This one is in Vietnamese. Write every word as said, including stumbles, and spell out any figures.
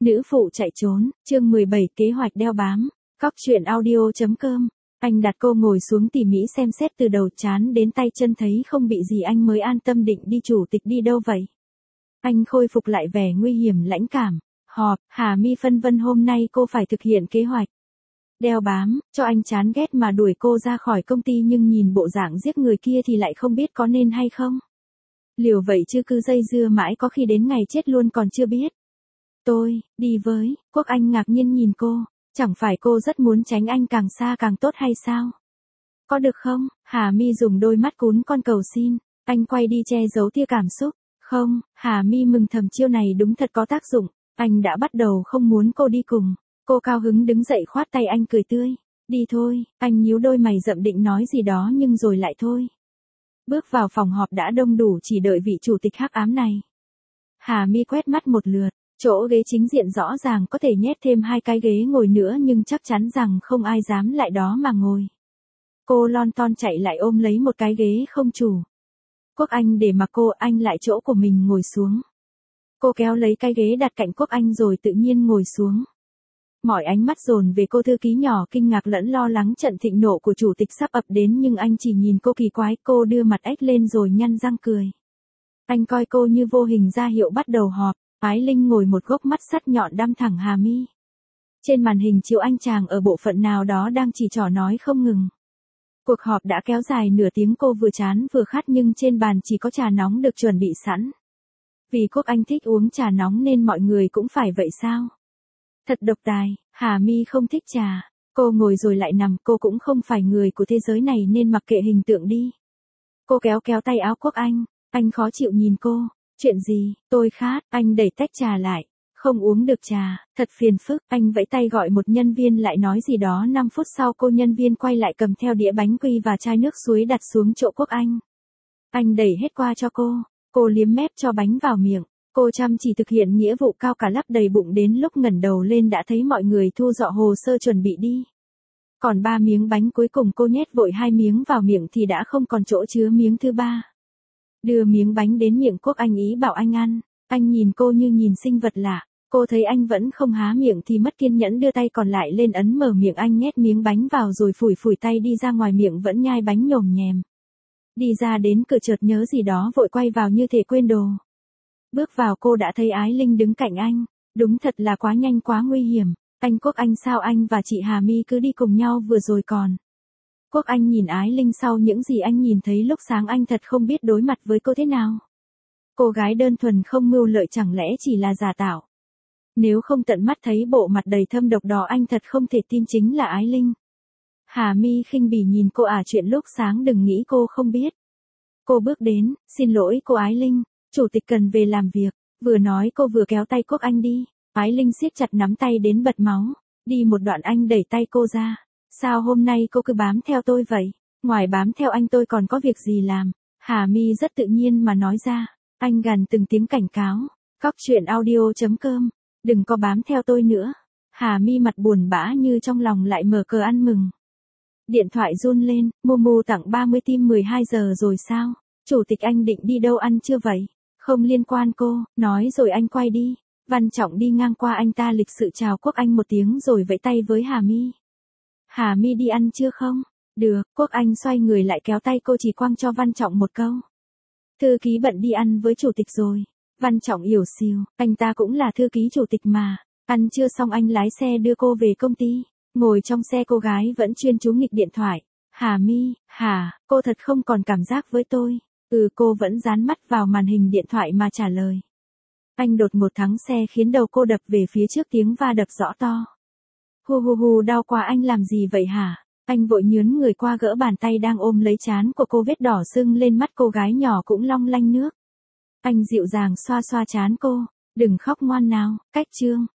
Nữ phụ chạy trốn, chương mười bảy kế hoạch đeo bám. Cóc truyện audio chấm com. Anh đặt cô ngồi xuống tỉ mỉ xem xét từ đầu trán đến tay chân, thấy không bị gì anh mới an tâm định đi. Chủ tịch đi đâu vậy? Anh khôi phục lại vẻ nguy hiểm lãnh cảm. Họp, Hà Mi phân vân hôm nay cô phải thực hiện kế hoạch đeo bám, cho anh chán ghét mà đuổi cô ra khỏi công ty, nhưng nhìn bộ dạng giết người kia thì lại không biết có nên hay không. Liều vậy chứ cứ dây dưa mãi có khi đến ngày chết luôn còn chưa biết. Tôi, đi với, Quốc Anh ngạc nhiên nhìn cô, chẳng phải cô rất muốn tránh anh càng xa càng tốt hay sao? Có được không? Hà Mi dùng đôi mắt cún con cầu xin, anh quay đi che giấu tia cảm xúc. Không, Hà Mi mừng thầm chiêu này đúng thật có tác dụng, anh đã bắt đầu không muốn cô đi cùng. Cô cao hứng đứng dậy khoát tay anh cười tươi, đi thôi, anh nhíu đôi mày rậm định nói gì đó nhưng rồi lại thôi. Bước vào phòng họp đã đông đủ chỉ đợi vị chủ tịch hắc ám này. Hà Mi quét mắt một lượt, chỗ ghế chính diện rõ ràng có thể nhét thêm hai cái ghế ngồi nữa nhưng chắc chắn rằng không ai dám lại đó mà ngồi. Cô lon ton chạy lại ôm lấy một cái ghế không chủ. Quốc Anh để mặc cô, anh lại chỗ của mình ngồi xuống. Cô kéo lấy cái ghế đặt cạnh Quốc Anh rồi tự nhiên ngồi xuống. Mọi ánh mắt dồn về cô thư ký nhỏ, kinh ngạc lẫn lo lắng trận thịnh nộ của chủ tịch sắp ập đến, nhưng anh chỉ nhìn cô kỳ quái. Cô đưa mặt ếch lên rồi nhăn răng cười. Anh coi cô như vô hình ra hiệu bắt đầu họp. Ái Linh ngồi một góc, mắt sắt nhọn đăm thẳng Hà Mi. Trên màn hình chiếu anh chàng ở bộ phận nào đó đang chỉ trỏ nói không ngừng. Cuộc họp đã kéo dài nửa tiếng, cô vừa chán vừa khát nhưng trên bàn chỉ có trà nóng được chuẩn bị sẵn. Vì Quốc Anh thích uống trà nóng nên mọi người cũng phải vậy sao? Thật độc tài, Hà Mi không thích trà. Cô ngồi rồi lại nằm, cô cũng không phải người của thế giới này nên mặc kệ hình tượng đi. Cô kéo kéo tay áo Quốc Anh, anh khó chịu nhìn cô. Chuyện gì? Tôi khát. Anh đẩy tách trà lại. Không uống được trà, thật phiền phức. Anh vẫy tay gọi một nhân viên lại nói gì đó. năm phút sau cô nhân viên quay lại cầm theo đĩa bánh quy và chai nước suối đặt xuống chỗ Quốc Anh. Anh đẩy hết qua cho cô. Cô liếm mép cho bánh vào miệng. Cô chăm chỉ thực hiện nghĩa vụ cao cả lắp đầy bụng, đến lúc ngẩng đầu lên đã thấy mọi người thu dọn hồ sơ chuẩn bị đi. Còn ba miếng bánh cuối cùng cô nhét vội hai miếng vào miệng thì đã không còn chỗ chứa miếng thứ ba. Đưa miếng bánh đến miệng Quốc Anh ý bảo anh ăn. Anh nhìn cô như nhìn sinh vật lạ. Cô thấy anh vẫn không há miệng thì mất kiên nhẫn đưa tay còn lại lên ấn mở miệng anh, nhét miếng bánh vào rồi phủi phủi tay đi ra ngoài, miệng vẫn nhai bánh nhồm nhèm. Đi ra đến cửa chợt nhớ gì đó vội quay vào như thể quên đồ. Bước vào cô đã thấy Ái Linh đứng cạnh anh. Đúng thật là quá nhanh quá nguy hiểm. Anh Quốc Anh, sao anh và chị Hà Mi cứ đi cùng nhau vừa rồi còn? Quốc Anh nhìn Ái Linh, sau những gì anh nhìn thấy lúc sáng anh thật không biết đối mặt với cô thế nào. Cô gái đơn thuần không mưu lợi chẳng lẽ chỉ là giả tạo? Nếu không tận mắt thấy bộ mặt đầy thâm độc đó anh thật không thể tin chính là Ái Linh. Hà Mi khinh bỉ nhìn cô, à chuyện lúc sáng đừng nghĩ cô không biết. Cô bước đến, xin lỗi cô Ái Linh, chủ tịch cần về làm việc. Vừa nói cô vừa kéo tay Quốc Anh đi. Ái Linh siết chặt nắm tay đến bật máu. Đi một đoạn anh đẩy tay cô ra. Sao hôm nay cô cứ bám theo tôi vậy? Ngoài bám theo anh tôi còn có việc gì làm? Hà Mi rất tự nhiên mà nói ra. Anh gằn từng tiếng cảnh cáo. Cóc truyện audio chấm com. Đừng có bám theo tôi nữa. Hà Mi mặt buồn bã như trong lòng lại mở cờ ăn mừng. Điện thoại run lên. Momo tặng ba mươi tim mười hai giờ rồi sao? Chủ tịch anh định đi đâu ăn chưa vậy? Không liên quan cô. Nói rồi anh quay đi. Văn Trọng đi ngang qua, anh ta lịch sự chào Quốc Anh một tiếng rồi vẫy tay với Hà Mi. Hà Mi đi ăn chưa không? Được. Quốc Anh xoay người lại kéo tay cô, chỉ quăng cho Văn Trọng một câu. Thư ký bận đi ăn với chủ tịch rồi. Văn Trọng yểu xìu, anh ta cũng là thư ký chủ tịch mà. Ăn chưa xong anh lái xe đưa cô về công ty. Ngồi trong xe cô gái vẫn chuyên chú nghịch điện thoại. Hà Mi, hả, cô thật không còn cảm giác với tôi. Ừ, cô vẫn dán mắt vào màn hình điện thoại mà trả lời. Anh đột ngột thắng xe khiến đầu cô đập về phía trước, tiếng va đập rõ to. Hu hu hu, đau quá, anh làm gì vậy hả? Anh vội nhướn người qua gỡ bàn tay đang ôm lấy trán của cô, vết đỏ sưng lên mắt cô gái nhỏ cũng long lanh nước. Anh dịu dàng xoa xoa trán cô. Đừng khóc ngoan nào, cách chương.